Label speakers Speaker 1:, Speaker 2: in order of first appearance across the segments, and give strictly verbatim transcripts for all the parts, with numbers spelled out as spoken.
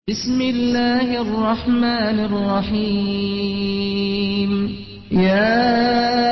Speaker 1: بسم الله الرحمن الرحيم يا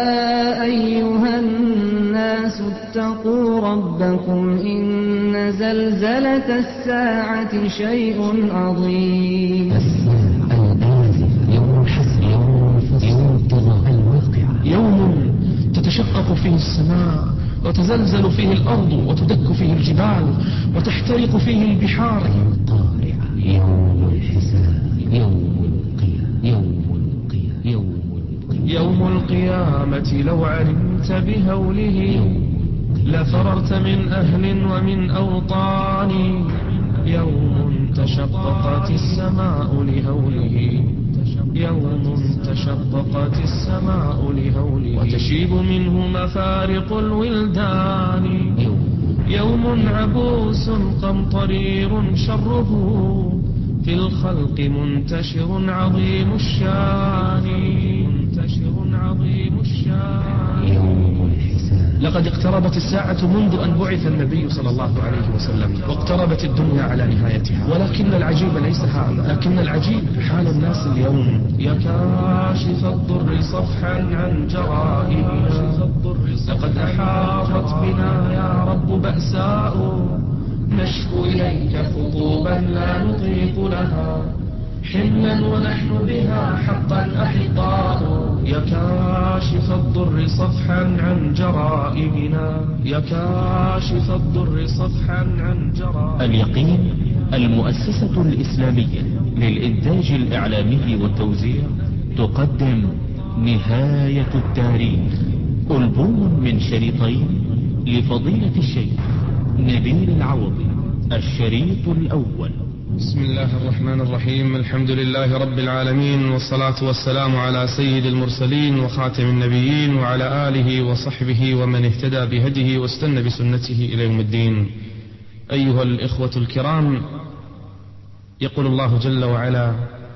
Speaker 1: أيها الناس اتقوا ربكم إن زلزلة الساعة شيء عظيم.
Speaker 2: الساعة الآزفة، يوم الحسر، يوم الفصل، يوم التغى، الواقعة،
Speaker 3: يوم تتشقق فيه السماء وتزلزل فيه الأرض وتدك فيه الجبال وتحترق فيه البحار.
Speaker 2: القارعة، يوم الحساب، يوم القيامة، يوم القيامة، يوم القيامة،
Speaker 3: يوم القيامة لو علمت بهوله لفررت من أهل ومن أوطان. يوم تشققت السماء لهوله، يوم تشققت السماء لهوله وتشيب منه مفارق الولدان. يوم عبوس قمطرير شره في الخلق منتشر عظيم الشان، منتشر عظيم الشان.
Speaker 2: يوم الحساب.
Speaker 3: لقد اقتربت الساعة منذ أن بعث النبي صلى الله عليه وسلم، واقتربت الدنيا على نهايتها، ولكن العجيب ليس هذا، لكن العجيب حال الناس اليوم. يا كاشف الضر صفحا عن جرائمنا، لقد أحاطت بنا يا رب بأساء، نشكو إليك خطوبا لا نطيق لها حملا ونحن بها حقا أحقاء. يا كاشف الضر صفحا عن جرائمنا، يا كاشف الضر صفحا عن جرائمنا.
Speaker 4: اليقين المؤسسة الإسلامية للإنتاج الإعلامي والتوزيع تقدم نهاية التاريخ، ألبوم من شريطين لفضيلة الشيخ نبيل العوضي. الشريط الأول.
Speaker 3: بسم الله الرحمن الرحيم، الحمد لله رب العالمين، والصلاة والسلام على سيد المرسلين وخاتم النبيين وعلى آله وصحبه ومن اهتدى بهديه واستنى بسنته إلى يوم الدين. أيها الإخوة الكرام، يقول الله جل وعلا: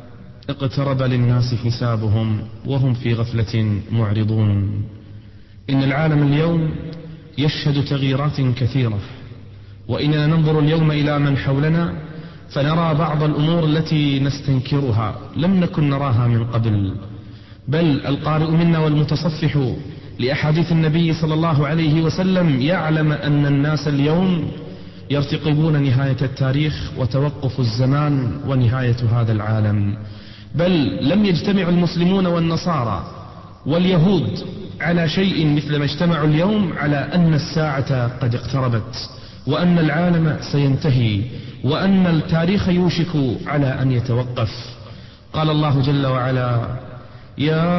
Speaker 3: اقترب للناس حسابهم وهم في غفلة معرضون. إن العالم اليوم يشهد تغييرات كثيرة، وإننا ننظر اليوم إلى من حولنا فنرى بعض الأمور التي نستنكرها لم نكن نراها من قبل، بل القارئ منا والمتصفح لأحاديث النبي صلى الله عليه وسلم يعلم أن الناس اليوم يرتقبون نهاية التاريخ وتوقف الزمان ونهاية هذا العالم. بل لم يجتمع المسلمون والنصارى واليهود على شيء مثل ما اجتمعوا اليوم على أن الساعة قد اقتربت، وأن العالم سينتهي، وأن التاريخ يوشك على أن يتوقف. قال الله جل وعلا: يا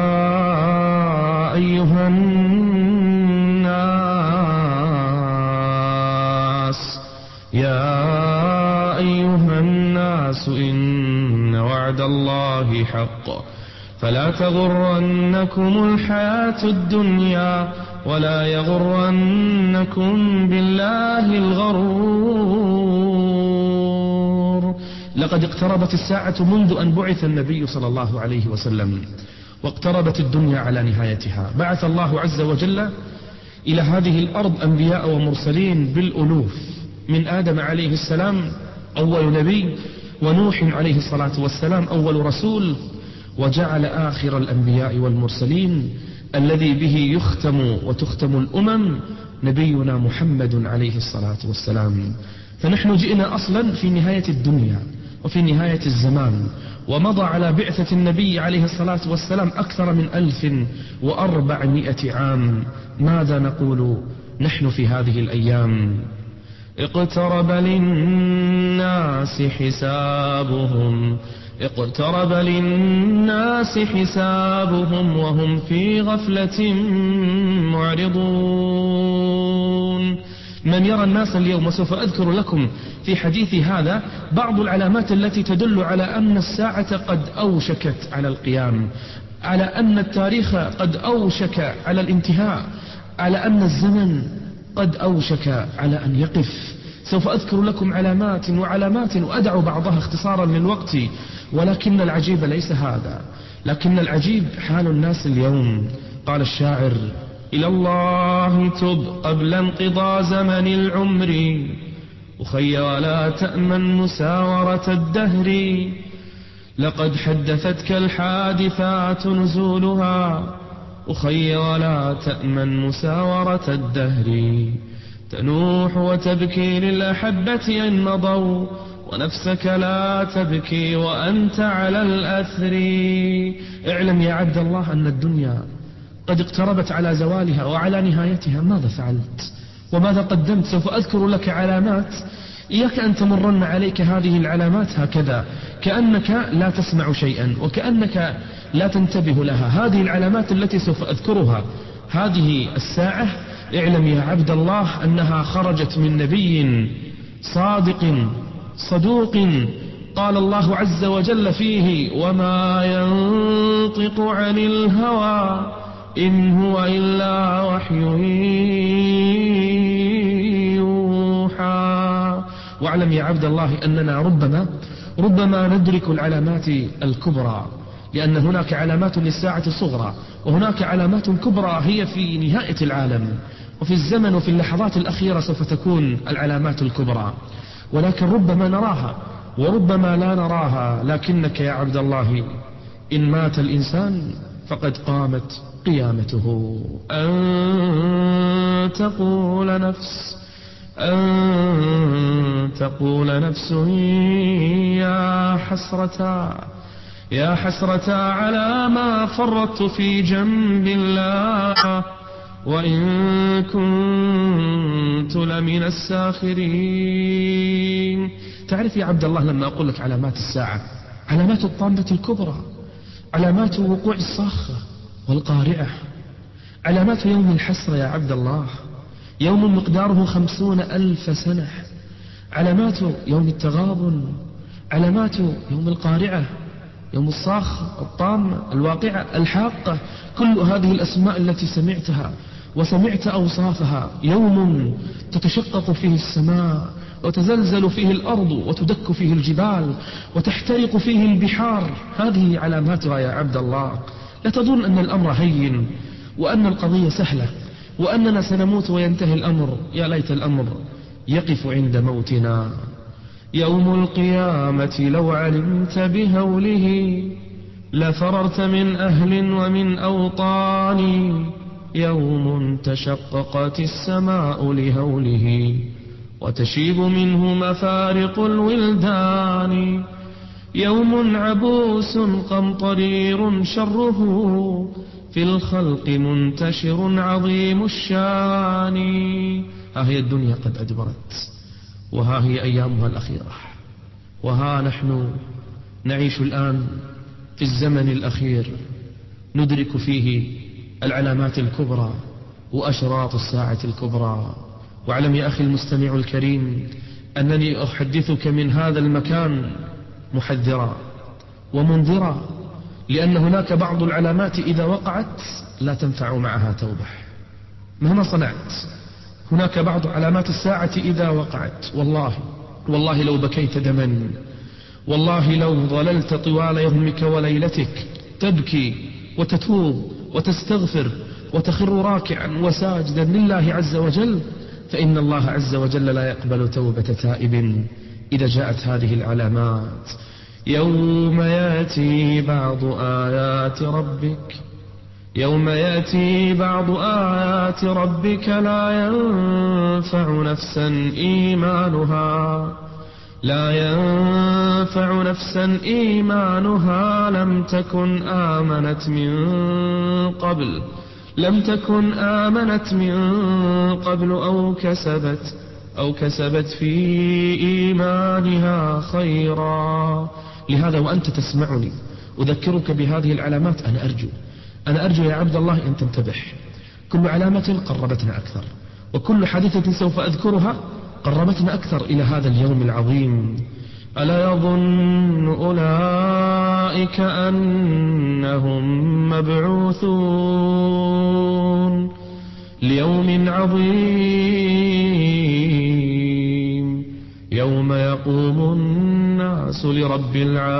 Speaker 3: أيها الناس، يا أيها الناس إن وعد الله حق فلا تغرنكم الحياة الدنيا ولا يغرنكم بالله الغرور. لقد اقتربت الساعة منذ أن بعث النبي صلى الله عليه وسلم، واقتربت الدنيا على نهايتها. بعث الله عز وجل إلى هذه الأرض أنبياء ومرسلين بالألوف، من آدم عليه السلام أول نبي، ونوح عليه الصلاة والسلام أول رسول، وجعل آخر الأنبياء والمرسلين الذي به يختم وتختم الأمم نبينا محمد عليه الصلاة والسلام. فنحن جئنا أصلا في نهاية الدنيا وفي نهاية الزمان، ومضى على بعثة النبي عليه الصلاة والسلام أكثر من ألف وأربعمائة عام. ماذا نقول نحن في هذه الأيام؟ اقترب للناس حسابهم، اقترب للناس حسابهم وهم في غفلة معرضون. من يرى الناس اليوم، وسوف أذكر لكم في حديثي هذا بعض العلامات التي تدل على أن الساعة قد أوشكت على القيام، على أن التاريخ قد أوشك على الانتهاء، على أن الزمن قد أوشك على أن يقف. سوف أذكر لكم علامات وعلامات وأدع بعضها اختصارا للوقت، ولكن العجيب ليس هذا، لكن العجيب حال الناس اليوم. قال الشاعر: إلى الله تب قبل انقضاء زمن العمر، أخي ولا تأمن مساورة الدهر، لقد حدثتك الحادثات نزولها. أخي ولا تأمن مساورة الدهر، تنوح وتبكي للأحبة إن مضوا، ونفسك لا تبكي وأنت على الأثر. اعلم يا عبد الله أن الدنيا قد اقتربت على زوالها وعلى نهايتها. ماذا فعلت وماذا قدمت؟ سوف أذكر لك علامات، إياك أن تمرن عليك هذه العلامات هكذا كأنك لا تسمع شيئا وكأنك لا تنتبه لها. هذه العلامات التي سوف أذكرها هذه الساعة، اعلم يا عبد الله أنها خرجت من نبي صادق صدوق، قال الله عز وجل فيه: وما ينطق عن الهوى إن هو إلا وحي يوحى. واعلم يا عبد الله أننا ربما ربما ندرك العلامات الكبرى، لأن هناك علامات للساعة الصغرى وهناك علامات كبرى هي في نهاية العالم، وفي الزمن وفي اللحظات الأخيرة سوف تكون العلامات الكبرى، ولكن ربما نراها وربما لا نراها. لكنك يا عبد الله إن مات الإنسان فقد قامت قيامته. أن تقول نفس أن تقول نفس يا حسرة يا حسرة على ما فرطت في جنب الله، وإن كنت لمن الساخرين. تعرف يا عبد الله لما أقول لك علامات الساعة، علامات الطامة الكبرى، علامات وقوع الصاخة والقارعة، علامات يوم الحسرة يا عبد الله، يوم مقداره خمسون ألف سنة، علامات يوم التغابن، علامات يوم القارعة، يوم الصاخة الطامة الواقعة الحاقة. كل هذه الأسماء التي سمعتها وسمعت أوصافها، يوم تتشقق فيه السماء وتزلزل فيه الأرض وتدك فيه الجبال وتحترق فيه البحار. هذه علاماتها يا عبد الله. لا تظن أن الأمر هين وأن القضية سهلة وأننا سنموت وينتهي الأمر. يا ليت الأمر يقف عند موتنا. يوم القيامة لو علمت بهوله لفررت من أهل ومن أوطان، يوم تشققت السماء لهوله وتشيب منه مفارق الولدان، يوم عبوس قمطرير شره في الخلق منتشر عظيم الشان. ها هي الدنيا قد أدبرت، وها هي أيامها الأخيرة، وها نحن نعيش الآن في الزمن الأخير ندرك فيه العلامات الكبرى وأشراط الساعة الكبرى. واعلم يا أخي المستمع الكريم أنني أحدثك من هذا المكان محذرا ومنذرا، لأن هناك بعض العلامات إذا وقعت لا تنفع معها توبة مهما صنعت. هناك بعض علامات الساعة إذا وقعت والله والله لو بكيت دما، والله لو ظللت طوال يومك وليلتك تبكي وتتوب وتستغفر وتخر راكعا وساجدا لله عز وجل، فإن الله عز وجل لا يقبل توبة تائب إذا جاءت هذه العلامات. يوم يأتي بعض آيات ربك يوم يأتي بعض آيات ربك لا ينفع نفسا إيمانها لا ينفع نفسا إيمانها لم تكن آمنت من قبل لم تكن آمنت من قبل أو كسبت أو كسبت في إيمانها خيرا. لهذا وأنت تسمعني أذكرك بهذه العلامات. أنا أرجو أنا أرجو يا عبد الله أن تنتبه. كل علامة قربتنا أكثر، وكل حادثة سوف أذكرها قربتنا أكثر إلى هذا اليوم العظيم. ألا يظن أولئك أنهم مبعوثون ليوم عظيم يوم يقوم الناس لرب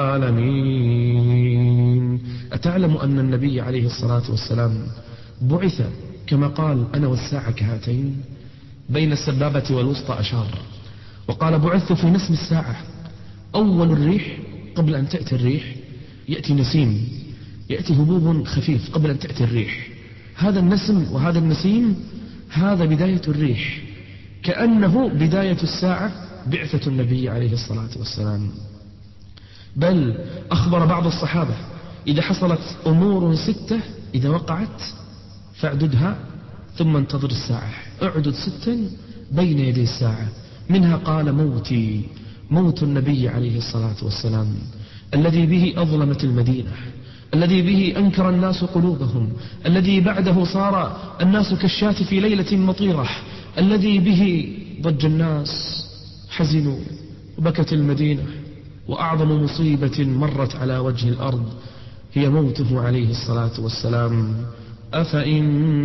Speaker 3: العالمين. أتعلم أن النبي عليه الصلاة والسلام بعث كما قال: أنا والساعة كهاتين، بين السبابة والوسطى أشار، وقال بعثت في نسم الساعة. أول الريح قبل أن تأتي الريح يأتي نسيم، يأتي هبوب خفيف قبل أن تأتي الريح. هذا النسم وهذا النسيم هذا بداية الريح، كأنه بداية الساعة بعثة النبي عليه الصلاة والسلام. بل أخبر بعض الصحابة إذا حصلت أمور ستة إذا وقعت فاعددها ثم انتظر الساعة، اعدد ستا بين يدي الساعة. منها قال موتي، موت النبي عليه الصلاة والسلام الذي به أظلمت المدينة، الذي به أنكر الناس قلوبهم، الذي بعده صار الناس كالشاة في ليلة مطيرة، الذي به ضج الناس حزنوا وبكت المدينة. وأعظم مصيبة مرت على وجه الأرض هي موته عليه الصلاة والسلام. أفإن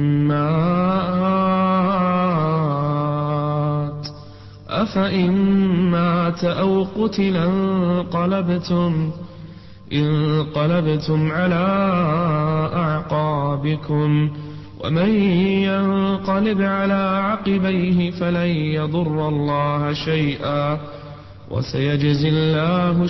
Speaker 3: مات أفإن مات أو قتل انقلبتم انقلبتم على أعقابكم ومن ينقلب على عقبيه فلن يضر الله شيئا وسيجزي الله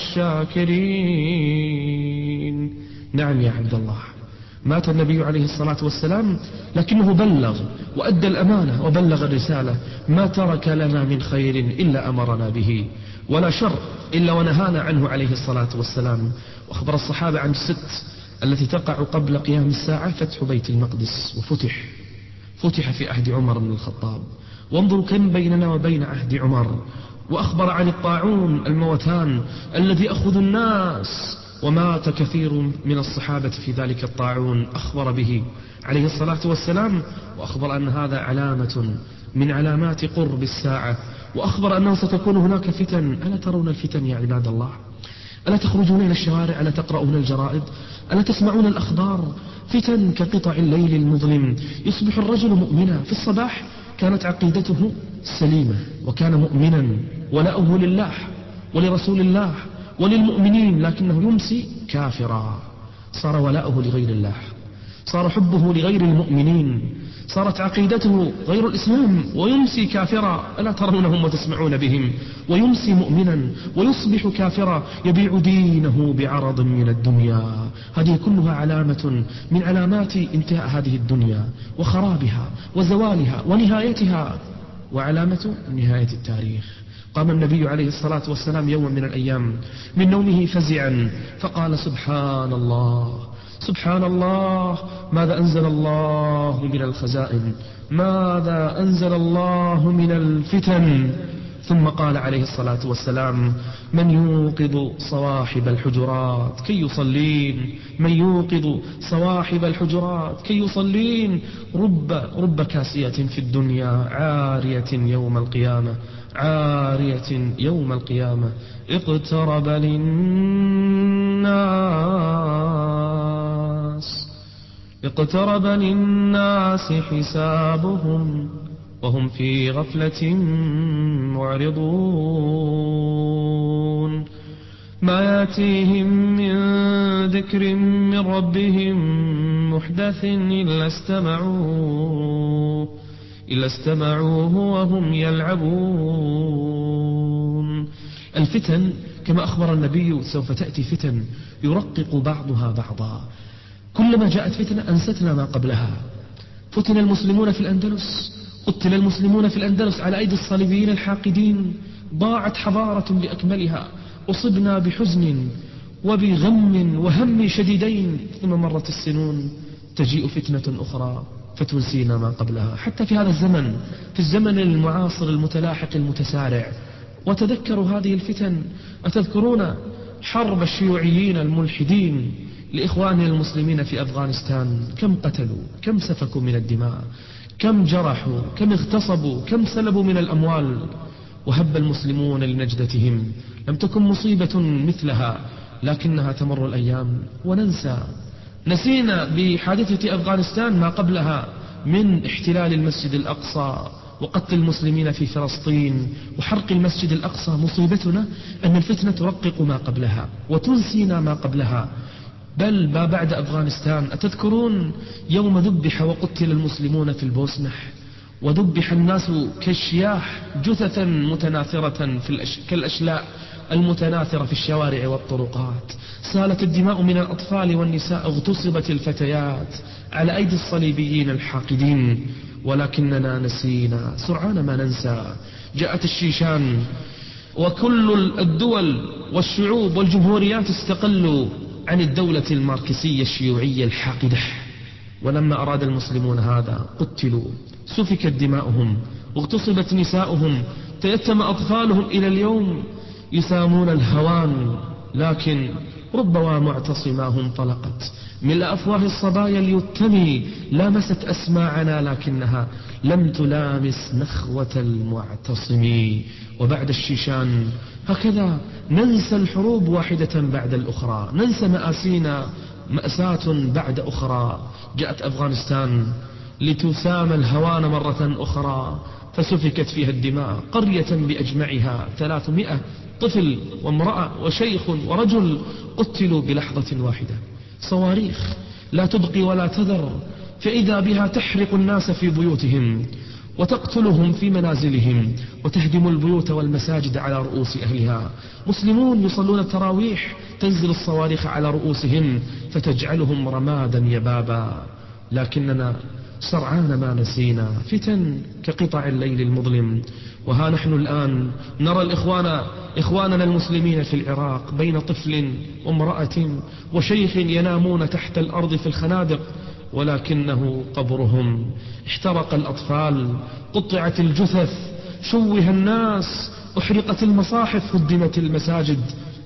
Speaker 3: الشاكرين. نعم يا عبد الله، مات النبي عليه الصلاة والسلام لكنه بلغ وأدى الأمانة وبلغ الرسالة. ما ترك لنا من خير إلا أمرنا به، ولا شر إلا ونهانا عنه عليه الصلاة والسلام. وأخبر الصحابة عن الست التي تقع قبل قيام الساعة، فتح بيت المقدس، وفتح فتح في عهد عمر بن الخطاب. وانظروا كم بيننا وبين عهد عمر. وأخبر عن الطاعون الموتان الذي أخذ الناس، ومات كثير من الصحابة في ذلك الطاعون، أخبر به عليه الصلاة والسلام. وأخبر أن هذا علامة من علامات قرب الساعة، وأخبر أنه ستكون هناك فتن. ألا ترون الفتن يا عباد الله؟ ألا تخرجون إلى الشوارع؟ ألا تقرؤون الجرائد؟ ألا تسمعون الأخبار؟ فتن كقطع الليل المظلم. يصبح الرجل مؤمنا في الصباح، كانت عقيدته سليمة وكان مؤمنا ولاؤه لله ولرسول الله وللمؤمنين، لكنه يمسي كافرا، صار ولاؤه لغير الله، صار حبه لغير المؤمنين، صارت عقيدته غير الإسلام، ويمسي كافرا. ألا ترونهم وتسمعون بهم؟ ويمسي مؤمنا ويصبح كافرا، يبيع دينه بعرض من الدنيا. هذه كلها علامة من علامات انتهاء هذه الدنيا وخرابها وزوالها ونهايتها، وعلامة نهاية التاريخ. قام النبي عليه الصلاة والسلام يوما من الأيام من نومه فزعا فقال سبحان الله سبحان الله، ماذا أنزل الله من الخزائن، ماذا أنزل الله من الفتن. ثم قال عليه الصلاة والسلام من يوقظ صواحب الحجرات كي يصلين، من يوقظ صواحب الحجرات كي يصلين. رب, رب كاسية في الدنيا عارية يوم القيامة، عارية يوم القيامة. اقترب للناس اقترب للناس حسابهم وهم في غفلة معرضون. ما يأتيهم من ذكر من ربهم محدث إلا استمعوه إلا استمعوه وهم يلعبون. الفتن كما أخبر النبي سوف تأتي فتن يرقق بعضها بعضا، كلما جاءت فتنة أنستنا ما قبلها. فتن المسلمون في الأندلس، قتل المسلمون في الأندلس على أيدي الصليبيين الحاقدين، ضاعت حضارة بأكملها، أصبنا بحزن وبغم وهم شديدين، ثم مرت السنون تجيء فتنة أخرى فتنسينا ما قبلها. حتى في هذا الزمن، في الزمن المعاصر المتلاحق المتسارع، وتذكروا هذه الفتن. أتذكرون حرب الشيوعيين الملحدين لإخواننا المسلمين في أفغانستان؟ كم قتلوا، كم سفكوا من الدماء، كم جرحوا، كم اغتصبوا، كم سلبوا من الأموال، وهب المسلمون لنجدتهم. لم تكن مصيبة مثلها، لكنها تمر الأيام وننسى. نسينا بحادثة أفغانستان ما قبلها من احتلال المسجد الأقصى وقتل المسلمين في فلسطين وحرق المسجد الأقصى. مصيبتنا أن الفتنة ترقق ما قبلها وتنسينا ما قبلها، بل ما بعد أفغانستان. أتذكرون يوم ذبح وقتل المسلمون في البوسنة وذبح الناس كالشياح جثثا متناثرة في الأش... كالأشلاء المتناثرة في الشوارع والطرقات. سالت الدماء من الأطفال والنساء، اغتصبت الفتيات على أيدي الصليبيين الحاقدين. ولكننا نسينا، سرعان ما ننسى. جاءت الشيشان وكل الدول والشعوب والجمهوريات استقلوا عن الدولة الماركسية الشيوعية الحاقدة. ولما أراد المسلمون هذا قتلوا، سفكت دماؤهم، اغتصبت نساؤهم، تيتم أطفالهم. إلى اليوم يسامون الهوان، لكن ربما معتصماهم طلقت ملء أفواه الصبايا اليتم، لامست أسماعنا لكنها لم تلامس نخوة المعتصم. وبعد الشيشان هكذا ننسى الحروب واحدة بعد الأخرى، ننسى مآسينا مأساة بعد أخرى. جاءت أفغانستان لتسام الهوان مرة أخرى، فسفكت فيها الدماء، قرية بأجمعها ثلاثمائة طفل وامرأة وشيخ ورجل قتلوا بلحظة واحدة. صواريخ لا تبقي ولا تذر، فإذا بها تحرق الناس في بيوتهم وتقتلهم في منازلهم وتهدم البيوت والمساجد على رؤوس أهلها. مسلمون يصلون التراويح، تنزل الصواريخ على رؤوسهم فتجعلهم رمادا يبابا. لكننا سرعان ما نسينا، فتن كقطع الليل المظلم. وها نحن الآن نرى الإخوان إخواننا المسلمين في العراق بين طفل وامرأة وشيخ ينامون تحت الأرض في الخنادق، ولكنه قبرهم. احترق الأطفال، قطعت الجثث، شوه الناس، أحرقت المصاحف، هدمت المساجد.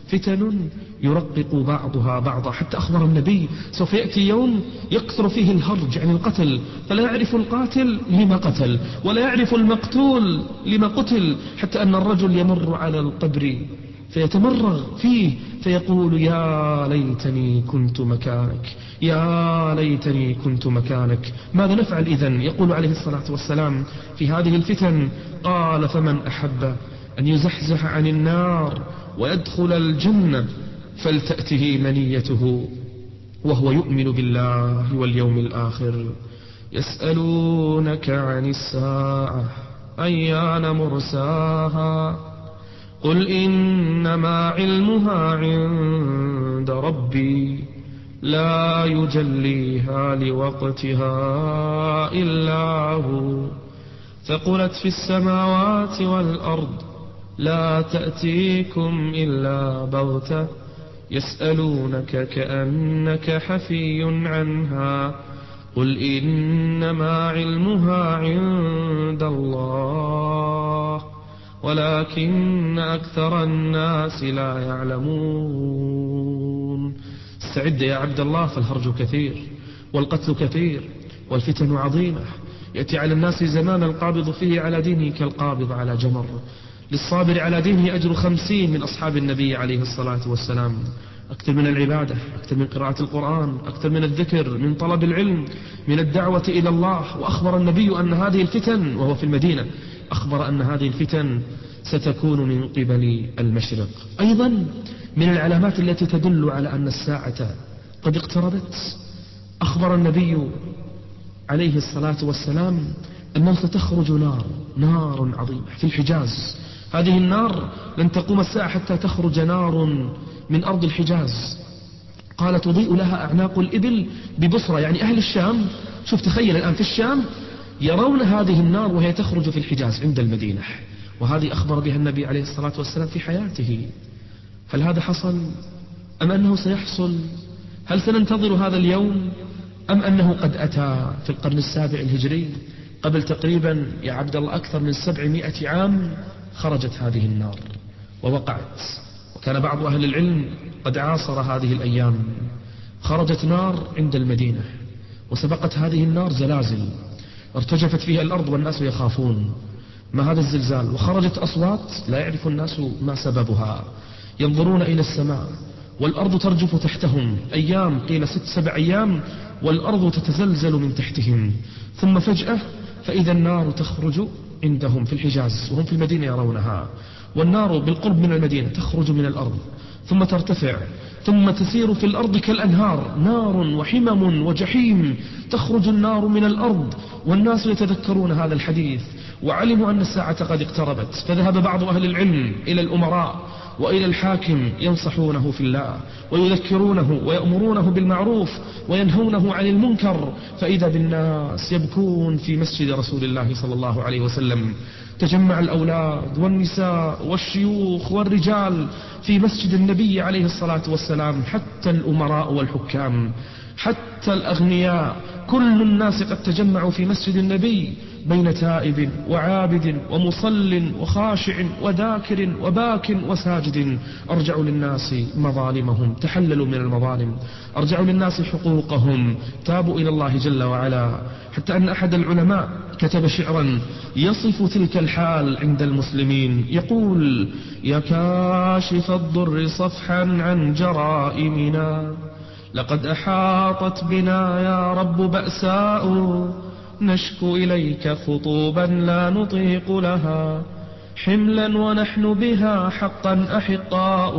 Speaker 3: فتن يرقق بعضها بعضا، حتى أخبر النبي سوف يأتي يوم يكثر فيه الهرج عن القتل، فلا يعرف القاتل لما قتل ولا يعرف المقتول لما قتل، حتى أن الرجل يمر على القبر فيتمرغ فيه فيقول يا ليتني كنت مكانك، يا ليتني كنت مكانك. ماذا نفعل إذن؟ يقول عليه الصلاة والسلام في هذه الفتن، قال فمن أحب أن يزحزح عن النار ويدخل الجنة فلتأته منيته وهو يؤمن بالله واليوم الآخر. يسألونك عن الساعة أيان مرساها قل إنما علمها عند ربي لا يجليها لوقتها إلا هو ثقلت في السماوات والأرض لا تأتيكم إلا بغتة يسألونك كأنك حفي عنها قل إنما علمها عند الله ولكن أكثر الناس لا يعلمون. استعد يا عبد الله، فالهرج كثير والقتل كثير والفتن عظيمة. يأتي على الناس زمان القابض فيه على دينه كالقابض على جمر، للصابر على دينه أجر خمسين من أصحاب النبي عليه الصلاة والسلام. أكثر من العبادة، أكثر من قراءة القرآن، أكثر من الذكر، من طلب العلم، من الدعوة إلى الله. وأخبر النبي أن هذه الفتن وهو في المدينة، أخبر أن هذه الفتن ستكون من قبل المشرق. أيضا من العلامات التي تدل على أن الساعة قد اقتربت، أخبر النبي عليه الصلاة والسلام أنه ستخرج نار نار عظيمة في الحجاز. هذه النار لن تقوم الساعة حتى تخرج نار من أرض الحجاز، قال تضيء لها أعناق الإبل ببصرة، يعني أهل الشام. شوف تخيل الآن في الشام يرون هذه النار وهي تخرج في الحجاز عند المدينة، وهذه أخبر بها النبي عليه الصلاة والسلام في حياته. هل هذا حصل أم أنه سيحصل؟ هل سننتظر هذا اليوم أم أنه قد أتى في القرن السابع الهجري؟ قبل تقريبا يا عبد الله أكثر من سبعمائة عام خرجت هذه النار ووقعت، وكان بعض أهل العلم قد عاصر هذه الأيام. خرجت نار عند المدينة، وسبقت هذه النار زلازل ارتجفت فيها الأرض والناس يخافون ما هذا الزلزال، وخرجت أصوات لا يعرف الناس ما سببها، ينظرون إلى السماء والأرض ترجف تحتهم أيام، قيل ست سبع أيام، والأرض تتزلزل من تحتهم. ثم فجأة فإذا النار تخرج عندهم في الحجاز وهم في المدينة يرونها، والنار بالقرب من المدينة تخرج من الأرض ثم ترتفع ثم تسير في الأرض كالأنهار، نار وحمم وجحيم، تخرج النار من الأرض. والناس يتذكرون هذا الحديث وعلموا أن الساعة قد اقتربت، فذهب بعض أهل العلم إلى الأمراء وإلى الحاكم ينصحونه في الله ويذكرونه ويأمرونه بالمعروف وينهونه عن المنكر، فإذا بالناس يبكون في مسجد رسول الله صلى الله عليه وسلم. تجمع الأولاد والنساء والشيوخ والرجال في مسجد النبي عليه الصلاة والسلام، حتى الأمراء والحكام، حتى الأغنياء، كل الناس قد تجمعوا في مسجد النبي بين تائب وعابد ومصل وخاشع وذاكر وباك وساجد. أرجعوا للناس مظالمهم، تحللوا من المظالم، أرجعوا للناس حقوقهم، تابوا إلى الله جل وعلا. حتى أن أحد العلماء كتب شعرا يصف تلك الحال عند المسلمين، يقول: يا كاشف الضر صفحا عن جرائمنا، لقد أحاطت بنا يا رب بأساء، نشكو إليك خطوبا لا نطيق لها، حملا ونحن بها حقا أحقاء،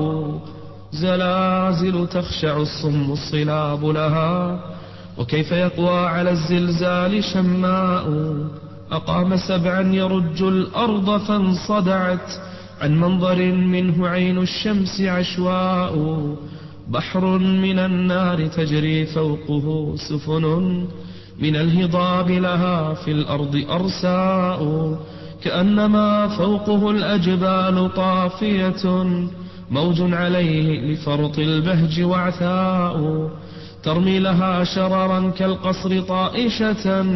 Speaker 3: زلازل تخشع الصم الصلاب لها، وكيف يقوى على الزلزال شماء، أقام سبعا يرج الأرض فانصدعت، عن منظر منه عين الشمس عشواء، بحر من النار تجري فوقه سفن، من الهضاب لها في الأرض أرساء، كأنما فوقه الأجبال طافية، موج عليه لفرط البهج وعثاء، ترمي لها شررا كالقصر طائشة،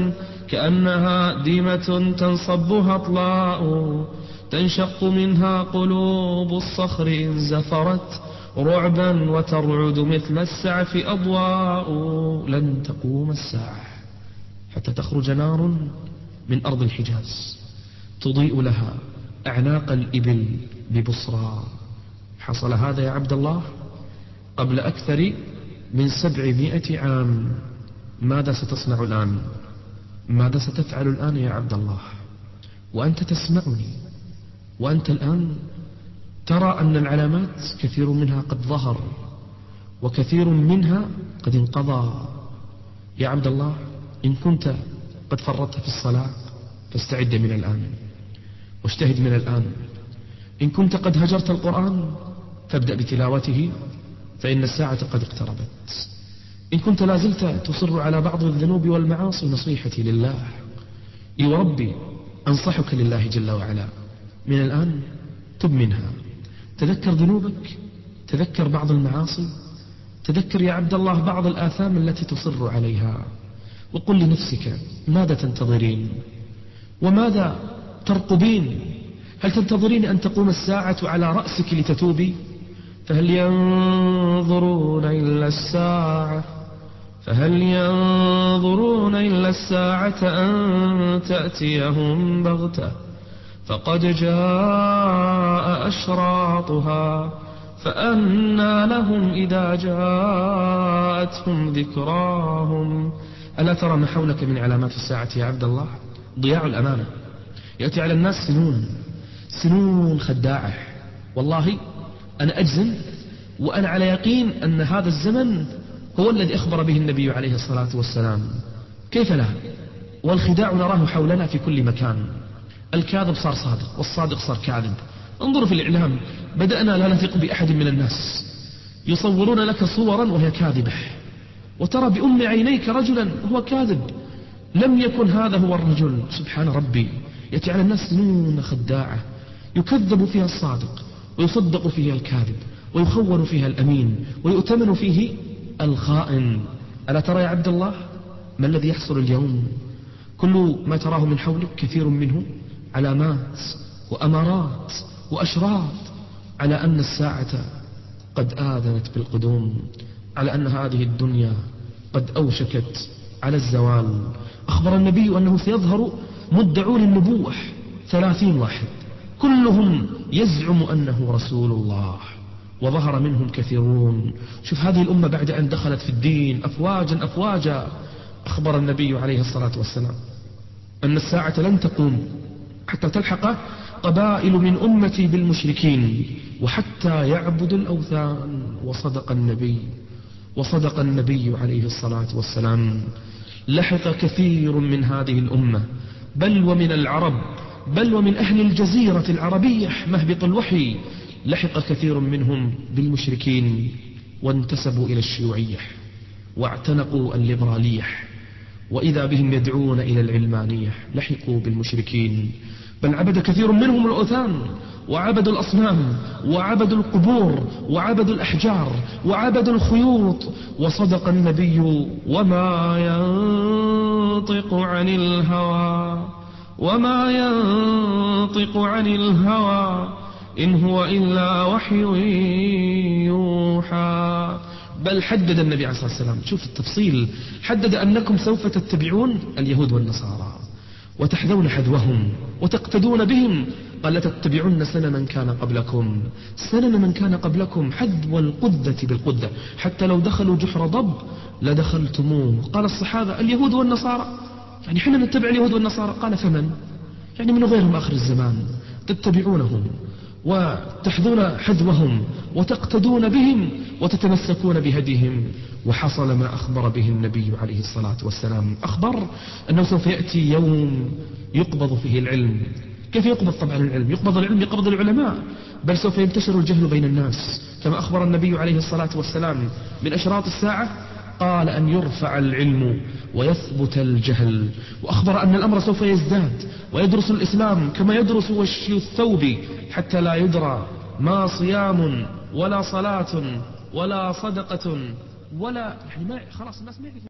Speaker 3: كأنها ديمة تنصبها أطلاء، تنشق منها قلوب الصخر إن زفرت رعبا، وترعد مثل السعف أضواء. لن تقوم الساعة حتى تخرج نار من أرض الحجاز تضيء لها أعناق الإبل ببصرى. حصل هذا يا عبد الله قبل أكثر من سبعمائة عام. ماذا ستصنع الآن؟ ماذا ستفعل الآن يا عبد الله وأنت تسمعني؟ وأنت الآن ترى أن العلامات كثير منها قد ظهر وكثير منها قد انقضى. يا عبد الله، إن كنت قد فرطت في الصلاة فاستعد من الآن واجتهد من الآن. إن كنت قد هجرت القرآن فابدأ بتلاوته، فإن الساعة قد اقتربت. إن كنت لازلت تصر على بعض الذنوب والمعاصي، نصيحتي لله، إي وربي أنصحك لله جل وعلا، من الآن تب منها. تذكر ذنوبك، تذكر بعض المعاصي، تذكر يا عبد الله بعض الآثام التي تصر عليها، وقل لنفسك: ماذا تنتظرين وماذا ترقبين؟ هل تنتظرين أن تقوم الساعة على رأسك لتتوبي؟ فهل ينظرون إلا الساعة فهل ينظرون إلا الساعة أن تأتيهم بغتة، فقد جاء أشراطها، فأنى لهم إذا جاءتهم ذكراهم. ألا ترى ما حولك من علامات الساعة يا عبد الله؟ ضياع الأمانة. يأتي على الناس سنون سنون خداعة. والله أنا أجزم وأنا على يقين أن هذا الزمن هو الذي أخبر به النبي عليه الصلاة والسلام. كيف لا؟ والخداع نراه حولنا في كل مكان. الكاذب صار صادق والصادق صار كاذب. انظروا في الإعلام، بدأنا لا نثق بأحد من الناس، يصورون لك صورا وهي كاذبة، وترى بأم عينيك رجلا هو كاذب، لم يكن هذا هو الرجل. سبحان ربي. يأتي على الناس سنون خداعة، يكذب فيها الصادق ويصدق فيها الكاذب، ويخون فيها الأمين، ويؤتمن فيه الخائن. ألا ترى يا عبد الله ما الذي يحصل اليوم؟ كل ما تراه من حولك كثير منه علامات وأمارات وأشراط على أن الساعة قد آذنت بالقدوم، على أن هذه الدنيا قد أوشكت على الزوال. أخبر النبي أنه سيظهر مدعون النبوة ثلاثين واحد، كلهم يزعم أنه رسول الله، وظهر منهم كثيرون. شوف هذه الأمة بعد أن دخلت في الدين أفواجا أفواجا، أخبر النبي عليه الصلاة والسلام أن الساعة لن تقوم حتى تلحق قبائل من أمتي بالمشركين وحتى يعبدوا الأوثان. وصدق النبي وصدق النبي عليه الصلاة والسلام. لحق كثير من هذه الأمة بل ومن العرب بل ومن أهل الجزيرة العربية مهبط الوحي، لحق كثير منهم بالمشركين وانتسبوا إلى الشيوعية واعتنقوا الليبرالية، وإذا بهم يدعون إلى العلمانية. لحقوا بالمشركين، بل عبد كثير منهم الأوثان وعبدوا الأصنام وعبدوا القبور وعبدوا الأحجار وعبدوا الخيوط. وصدق النبي وما ينطق عن الهوى وما ينطق عن الهوى إن هو إلا وحي يوحى. بل حدد النبي عليه الصلاة والسلام، شوف التفصيل، حدد أنكم سوف تتبعون اليهود والنصارى وتحذون حذوهم وتقتدون بهم. قال تتبعون سنن من كان قبلكم سنن من كان قبلكم حذو القدة بالقدة، حتى لو دخلوا جحر ضب لدخلتموه. قال الصحابة اليهود والنصارى، يعني حين نتبع اليهود والنصارى؟ قال فمن؟ يعني من غيرهم آخر الزمان تتبعونهم وتحذون حذوهم وتقتدون بهم وتتمسكون بهديهم. وحصل ما أخبر به النبي عليه الصلاة والسلام. أخبر أنه سوف يأتي يوم يقبض فيه العلم. كيف يقبض؟ طبعا العلم يقبض العلم يقبض العلماء، بل سوف ينتشر الجهل بين الناس كما أخبر النبي عليه الصلاة والسلام. من أشراط الساعة قال أن يرفع العلم ويثبت الجهل. وأخبر أن الأمر سوف يزداد ويدرس الإسلام كما يدرس وشي الثوب، حتى لا يدرى ما صيام ولا صلاة ولا صدقة ولا يعني ما خلاص الناس ما يعرفون.